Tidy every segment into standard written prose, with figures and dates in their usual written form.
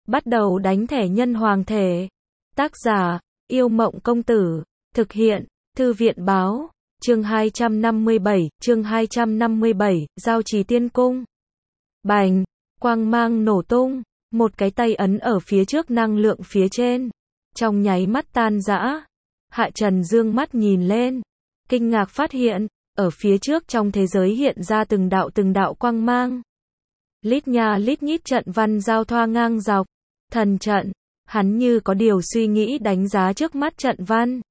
Bắt đầu đánh thẻ nhân hoàng thể. Tác giả, Yêu Mộng Công Tử. Thực hiện, Thư viện Báo. Chương 257, Giao Trì Tiên Cung. Bành, quang mang nổ tung, một cái tay ấn ở phía trước năng lượng phía trên. Trong nháy mắt tan rã. Hạ Trần dương mắt nhìn lên, kinh ngạc phát hiện, ở phía trước trong thế giới hiện ra từng đạo quang mang. Lít nha lít nhít trận văn giao thoa ngang dọc. Thần trận, hắn như có điều suy nghĩ đánh giá trước mắt trận văn.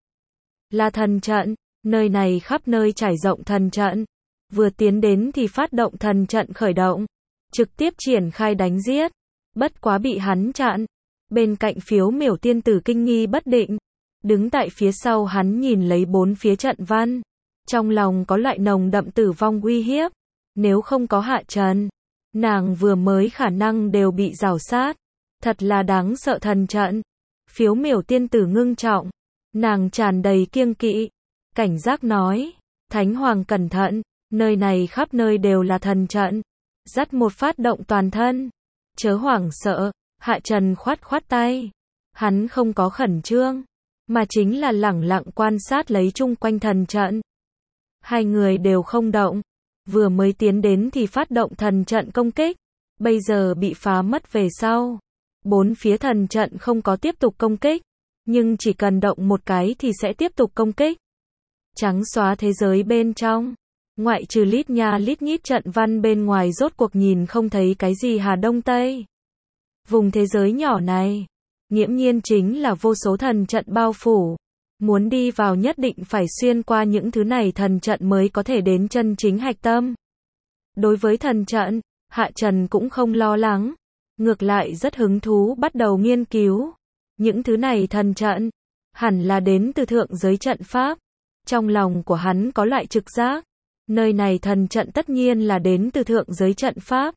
Là thần trận, nơi này khắp nơi trải rộng thần trận. Vừa tiến đến thì phát động thần trận khởi động, trực tiếp triển khai đánh giết. Bất quá bị hắn chặn. Bên cạnh Phiếu Miểu tiên tử kinh nghi bất định, đứng tại phía sau hắn nhìn lấy bốn phía trận văn, trong lòng có loại nồng đậm tử vong uy hiếp. Nếu không có Hạ Trần, nàng vừa mới khả năng đều bị rào sát. Thật là đáng sợ thần trận. Phiếu Miểu tiên tử ngưng trọng, nàng tràn đầy kiêng kỵ, cảnh giác nói, Thánh Hoàng cẩn thận, nơi này khắp nơi đều là thần trận. Dắt một phát động toàn thân, chớ hoảng sợ. Hạ Trần khoát khoát tay, hắn không có khẩn trương, mà chính là lẳng lặng quan sát lấy chung quanh thần trận. Hai người đều không động, vừa mới tiến đến thì phát động thần trận công kích, bây giờ bị phá mất về sau. Bốn phía thần trận không có tiếp tục công kích, nhưng chỉ cần động một cái thì sẽ tiếp tục công kích. Trắng xóa thế giới bên trong, ngoại trừ lít nha lít nhít trận văn bên ngoài rốt cuộc nhìn không thấy cái gì Hà Đông Tây. Vùng thế giới nhỏ này, nghiễm nhiên chính là vô số thần trận bao phủ. Muốn đi vào nhất định phải xuyên qua những thứ này thần trận mới có thể đến chân chính hạch tâm. Đối với thần trận, Hạ Trần cũng không lo lắng, ngược lại rất hứng thú bắt đầu nghiên cứu. Những thứ này thần trận, hẳn là đến từ thượng giới trận pháp. Trong lòng của hắn có loại trực giác, nơi này thần trận tất nhiên là đến từ thượng giới trận pháp.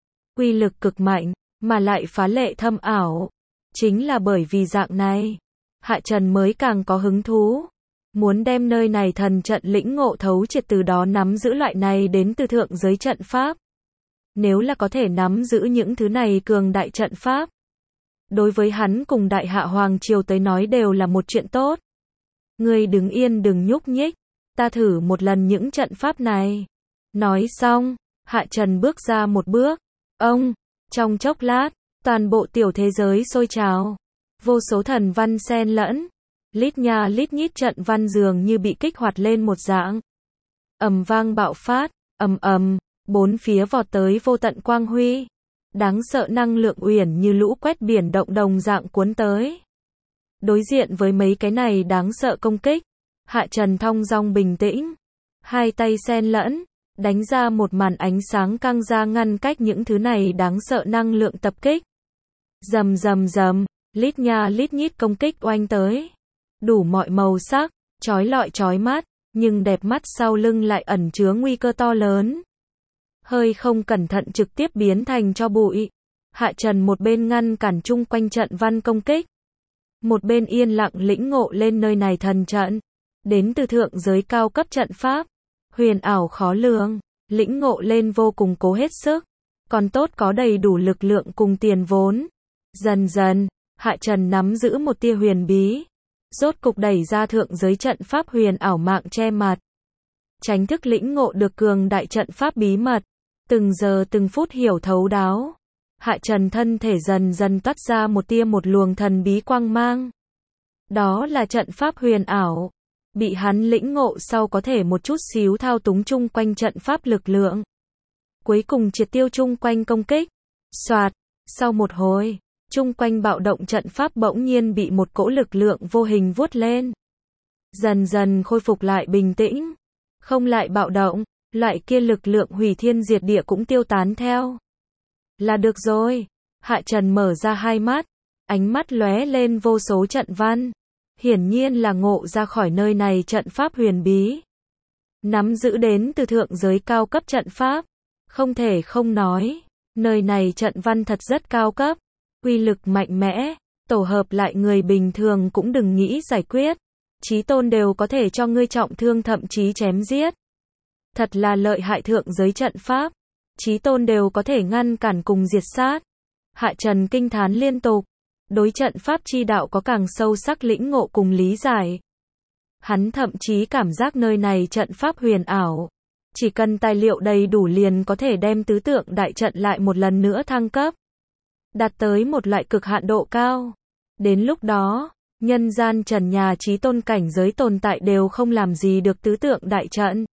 Uy lực cực mạnh, mà lại phá lệ thâm ảo. Chính là bởi vì dạng này, Hạ Trần mới càng có hứng thú. Muốn đem nơi này thần trận lĩnh ngộ thấu triệt, từ đó nắm giữ loại này đến từ thượng giới trận pháp. Nếu là có thể nắm giữ những thứ này cường đại trận pháp, đối với hắn cùng Đại Hạ Hoàng Triều tới nói đều là một chuyện tốt. Ngươi đứng yên đừng nhúc nhích, ta thử một lần những trận pháp này. Nói xong, Hạ Trần bước ra một bước. Trong chốc lát, toàn bộ tiểu thế giới sôi trào. Vô số thần văn xen lẫn. Lít nha lít nhít trận văn dường như bị kích hoạt lên một dạng. Ầm vang bạo phát, ầm, bốn phía vọt tới vô tận quang huy. Đáng sợ năng lượng uyển như lũ quét biển động đồng dạng cuốn tới. Đối diện với mấy cái này đáng sợ công kích, Hạ Trần thong dong bình tĩnh. Hai tay xen lẫn, đánh ra một màn ánh sáng căng ra ngăn cách những thứ này đáng sợ năng lượng tập kích. Rầm, lít nha lít nhít công kích oanh tới. Đủ mọi màu sắc, chói lọi chói mắt, nhưng đẹp mắt sau lưng lại ẩn chứa nguy cơ to lớn. Hơi không cẩn thận trực tiếp biến thành tro bụi. Hạ Trần một bên ngăn cản chung quanh trận văn công kích, một bên yên lặng lĩnh ngộ lên nơi này thần trận. Đến từ thượng giới cao cấp trận pháp, huyền ảo khó lường, lĩnh ngộ lên vô cùng cố hết sức, còn tốt có đầy đủ lực lượng cùng tiền vốn. Dần dần, Hạ Trần nắm giữ một tia huyền bí, rốt cục đẩy ra thượng giới trận pháp huyền ảo mạng che mặt. Tránh thức lĩnh ngộ được cường đại trận pháp bí mật, từng giờ từng phút hiểu thấu đáo. Hạ Trần thân thể dần dần toát ra một luồng thần bí quang mang. Đó là trận pháp huyền ảo. Bị hắn lĩnh ngộ sau có thể một chút xíu thao túng chung quanh trận pháp lực lượng. Cuối cùng triệt tiêu chung quanh công kích. Soạt, sau một hồi, chung quanh bạo động trận pháp bỗng nhiên bị một cỗ lực lượng vô hình vuốt lên. Dần dần khôi phục lại bình tĩnh. Không lại bạo động, loại kia lực lượng hủy thiên diệt địa cũng tiêu tán theo. Là được rồi. Hạ Trần mở ra hai mắt, ánh mắt lóe lên vô số trận văn. Hiển nhiên là ngộ ra khỏi nơi này trận pháp huyền bí. Nắm giữ đến từ thượng giới cao cấp trận pháp. Không thể không nói, nơi này trận văn thật rất cao cấp, uy lực mạnh mẽ, tổ hợp lại người bình thường cũng đừng nghĩ giải quyết. Chí tôn đều có thể cho ngươi trọng thương thậm chí chém giết. Thật là lợi hại thượng giới trận pháp. Chí tôn đều có thể ngăn cản cùng diệt sát. Hạ Trần kinh thán liên tục, đối trận pháp chi đạo có càng sâu sắc lĩnh ngộ cùng lý giải. Hắn thậm chí cảm giác nơi này trận pháp huyền ảo. Chỉ cần tài liệu đầy đủ liền có thể đem tứ tượng đại trận lại một lần nữa thăng cấp. Đạt tới một loại cực hạn độ cao. Đến lúc đó, nhân gian trần nhà chí tôn cảnh giới tồn tại đều không làm gì được tứ tượng đại trận.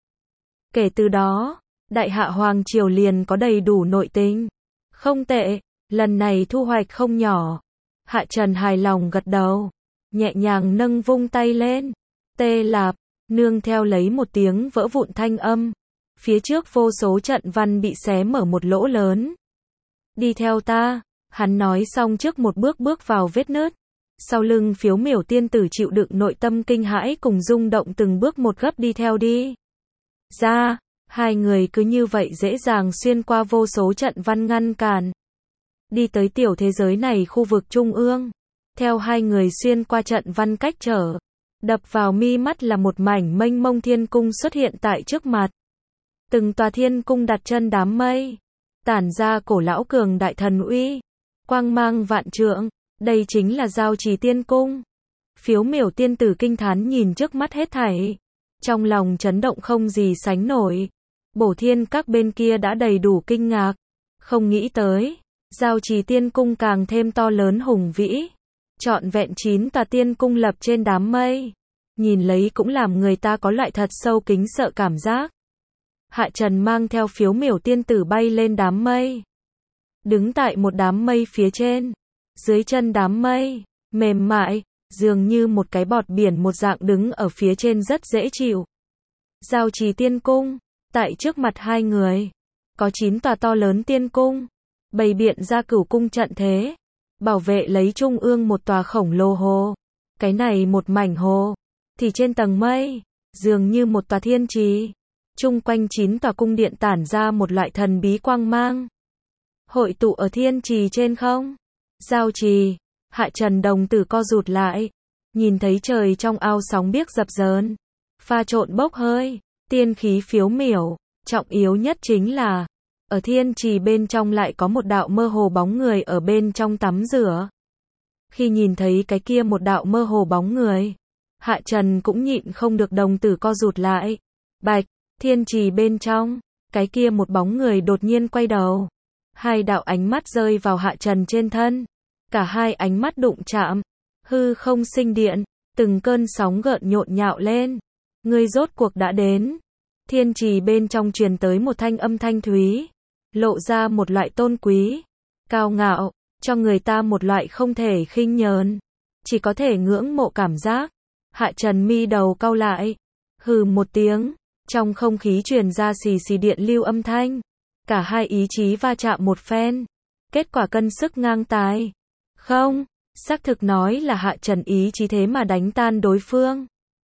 Kể từ đó, Đại Hạ Hoàng Triều liền có đầy đủ nội tình. Không tệ, lần này thu hoạch không nhỏ. Hạ Trần hài lòng gật đầu, nhẹ nhàng nâng vung tay lên. Tê lạp, nương theo lấy một tiếng vỡ vụn thanh âm. Phía trước vô số trận văn bị xé mở một lỗ lớn. Đi theo ta, hắn nói xong trước một bước bước vào vết nứt. Sau lưng Phiếu Miểu tiên tử chịu đựng nội tâm kinh hãi cùng rung động từng bước một gấp đi theo đi. Ra, hai người cứ như vậy dễ dàng xuyên qua vô số trận văn ngăn cản. Đi tới tiểu thế giới này khu vực trung ương. Theo hai người xuyên qua trận văn cách trở. Đập vào mi mắt là một mảnh mênh mông thiên cung xuất hiện tại trước mặt. Từng tòa thiên cung đặt chân đám mây. Tản ra cổ lão cường đại thần uy. Quang mang vạn trượng. Đây chính là Giao Trì Tiên Cung. Phiếu Miểu tiên tử kinh thán nhìn trước mắt hết thảy. Trong lòng chấn động không gì sánh nổi. Bổ Thiên các bên kia đã đầy đủ kinh ngạc. Không nghĩ tới, Giao Trì Tiên Cung càng thêm to lớn hùng vĩ. Trọn vẹn 9 tòa tiên cung lập trên đám mây. Nhìn lấy cũng làm người ta có loại thật sâu kính sợ cảm giác. Hạ Trần mang theo Phiếu Miểu tiên tử bay lên đám mây. Đứng tại một đám mây phía trên. Dưới chân đám mây, mềm mại, dường như một cái bọt biển một dạng đứng ở phía trên rất dễ chịu. Giao Trì Tiên Cung, tại trước mặt hai người, có 9 tòa to lớn tiên cung, bày biện ra cửu cung trận thế, bảo vệ lấy trung ương một tòa khổng lồ hồ. Cái này một mảnh hồ, thì trên tầng mây, dường như một tòa thiên trì, chung quanh 9 tòa cung điện tản ra một loại thần bí quang mang. Hội tụ ở thiên trì trên không? Giao Trì, Hạ Trần đồng tử co rụt lại, nhìn thấy trời trong ao sóng biếc dập dờn, pha trộn bốc hơi, tiên khí phiếu miểu, trọng yếu nhất chính là, ở thiên trì bên trong lại có một đạo mơ hồ bóng người ở bên trong tắm rửa. Khi nhìn thấy cái kia một đạo mơ hồ bóng người, Hạ Trần cũng nhịn không được đồng tử co rụt lại. Bạch, thiên trì bên trong, cái kia một bóng người đột nhiên quay đầu. Hai đạo ánh mắt rơi vào Hạ Trần trên thân. Cả hai ánh mắt đụng chạm. Hư không sinh điện. Từng cơn sóng gợn nhộn nhạo lên. Ngươi rốt cuộc đã đến. Thiên trì bên trong truyền tới một thanh âm thanh thúy. Lộ ra một loại tôn quý. Cao ngạo. Cho người ta một loại không thể khinh nhờn. Chỉ có thể ngưỡng mộ cảm giác. Hạ Trần mi đầu cau lại. Hừ một tiếng. Trong không khí truyền ra xì xì điện lưu âm thanh. Cả hai ý chí va chạm một phen. Kết quả cân sức ngang tài. Không, xác thực nói là Hạ Trần ý chí thế mà đánh tan đối phương.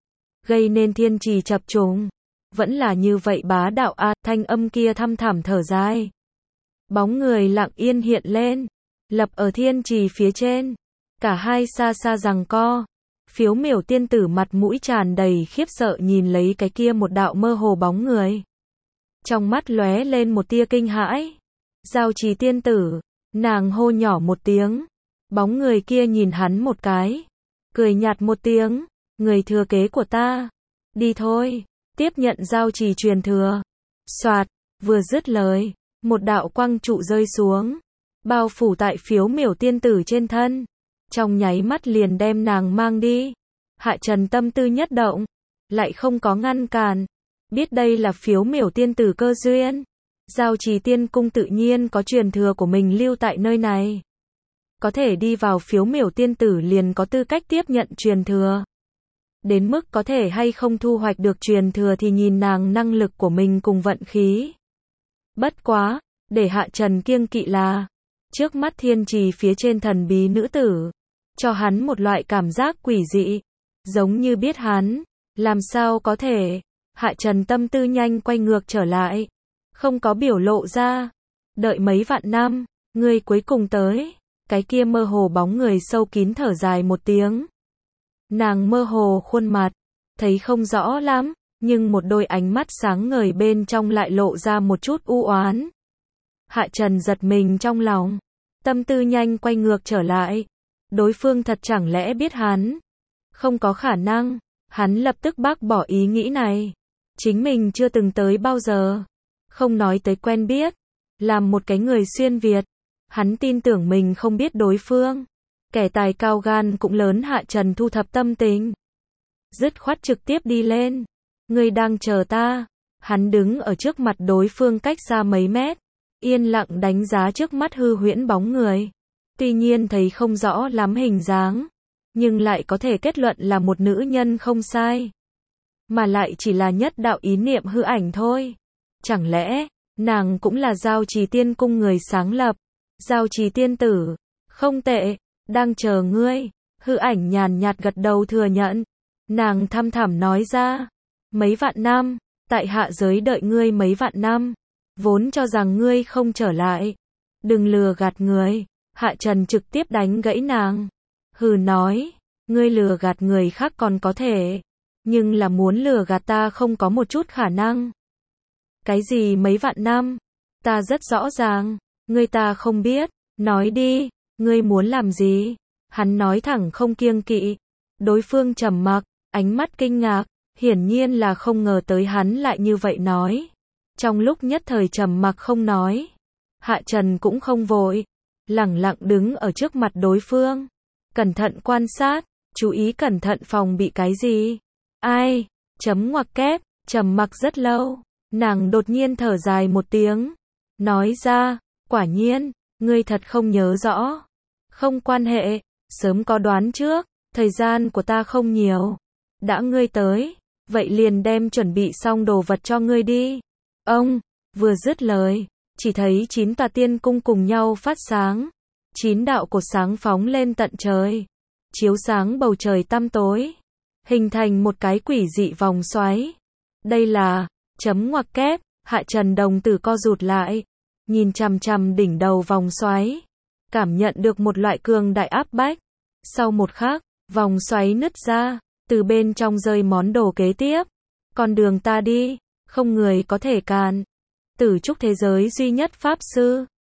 Gây nên thiên trì chập trùng. Vẫn là như vậy bá đạo a, thanh âm kia thăm thẳm thở dài. Bóng người lặng yên hiện lên. Lập ở thiên trì phía trên. Cả hai xa xa giằng co. Phiếu Miểu tiên tử mặt mũi tràn đầy khiếp sợ nhìn lấy cái kia một đạo mơ hồ bóng người. Trong mắt lóe lên một tia kinh hãi. Giao Trì tiên tử, nàng hô nhỏ một tiếng. Bóng người kia nhìn hắn một cái. Cười nhạt một tiếng. Người thừa kế của ta. Đi thôi. Tiếp nhận Giao Trì truyền thừa. Soạt, vừa dứt lời. Một đạo quang trụ rơi xuống. Bao phủ tại Phiếu Miểu tiên tử trên thân. Trong nháy mắt liền đem nàng mang đi. Hạ Trần tâm tư nhất động. Lại không có ngăn cản. Biết đây là Phiếu Miểu tiên tử cơ duyên. Giao Trì Tiên Cung tự nhiên có truyền thừa của mình lưu tại nơi này. Có thể đi vào Phiếu Miểu tiên tử liền có tư cách tiếp nhận truyền thừa. Đến mức có thể hay không thu hoạch được truyền thừa thì nhìn nàng năng lực của mình cùng vận khí. Bất quá, để Hạ Trần kiêng kỵ là, trước mắt thiên trì phía trên thần bí nữ tử, cho hắn một loại cảm giác quỷ dị, giống như biết hắn, làm sao có thể. Hạ Trần tâm tư nhanh quay ngược trở lại, không có biểu lộ ra. Đợi mấy vạn năm, ngươi cuối cùng tới. Cái kia mơ hồ bóng người sâu kín thở dài một tiếng. Nàng mơ hồ khuôn mặt, thấy không rõ lắm, nhưng một đôi ánh mắt sáng ngời bên trong lại lộ ra một chút u oán. Hạ Trần giật mình trong lòng, tâm tư nhanh quay ngược trở lại. Đối phương thật chẳng lẽ biết hắn? Không có khả năng, hắn lập tức bác bỏ ý nghĩ này. Chính mình chưa từng tới bao giờ. Không nói tới quen biết, làm một cái người xuyên Việt. Hắn tin tưởng mình không biết đối phương. Kẻ tài cao gan cũng lớn. Hạ Trần thu thập tâm tình, dứt khoát trực tiếp đi lên. Ngươi đang chờ ta. Hắn đứng ở trước mặt đối phương cách xa mấy mét, yên lặng đánh giá trước mắt hư huyễn bóng người. Tuy nhiên thấy không rõ lắm hình dáng, nhưng lại có thể kết luận là một nữ nhân không sai. Mà lại chỉ là nhất đạo ý niệm hư ảnh thôi. Chẳng lẽ, nàng cũng là Giao Trì Tiên Cung người sáng lập? Giao Trì Tiên Tử, không tệ, đang chờ ngươi. Hư ảnh nhàn nhạt gật đầu thừa nhận. Nàng thăm thẳm nói ra, mấy vạn năm, tại hạ giới đợi ngươi mấy vạn năm, vốn cho rằng ngươi không trở lại. Đừng lừa gạt người. Hạ Trần trực tiếp đánh gãy nàng. Hừ nói, ngươi lừa gạt người khác còn có thể, nhưng là muốn lừa gạt ta không có một chút khả năng. Cái gì mấy vạn năm? Ta rất rõ ràng, ngươi ta không biết, nói đi, ngươi muốn làm gì? Hắn nói thẳng không kiêng kỵ. Đối phương trầm mặc, ánh mắt kinh ngạc, hiển nhiên là không ngờ tới hắn lại như vậy nói. Trong lúc nhất thời trầm mặc không nói, Hạ Trần cũng không vội, lẳng lặng đứng ở trước mặt đối phương, cẩn thận quan sát, chú ý cẩn thận phòng bị cái gì. Ai? Chấm ngoặc kép, trầm mặc rất lâu, nàng đột nhiên thở dài một tiếng, nói ra, quả nhiên, ngươi thật không nhớ rõ. Không quan hệ, sớm có đoán trước, thời gian của ta không nhiều. Đã ngươi tới, vậy liền đem chuẩn bị xong đồ vật cho ngươi đi. Ông, vừa dứt lời, chỉ thấy 9 tòa tiên cung cùng nhau phát sáng. 9 đạo cột sáng phóng lên tận trời, chiếu sáng bầu trời tăm tối, hình thành một cái quỷ dị vòng xoáy. Đây là, chấm ngoặc kép, Hạ Trần đồng tử co rụt lại, nhìn chằm chằm đỉnh đầu vòng xoáy, cảm nhận được một loại cường đại áp bách. Sau một khắc, vòng xoáy nứt ra, từ bên trong rơi món đồ kế tiếp. Con đường ta đi, không người có thể cản. Tử trúc thế giới duy nhất pháp sư,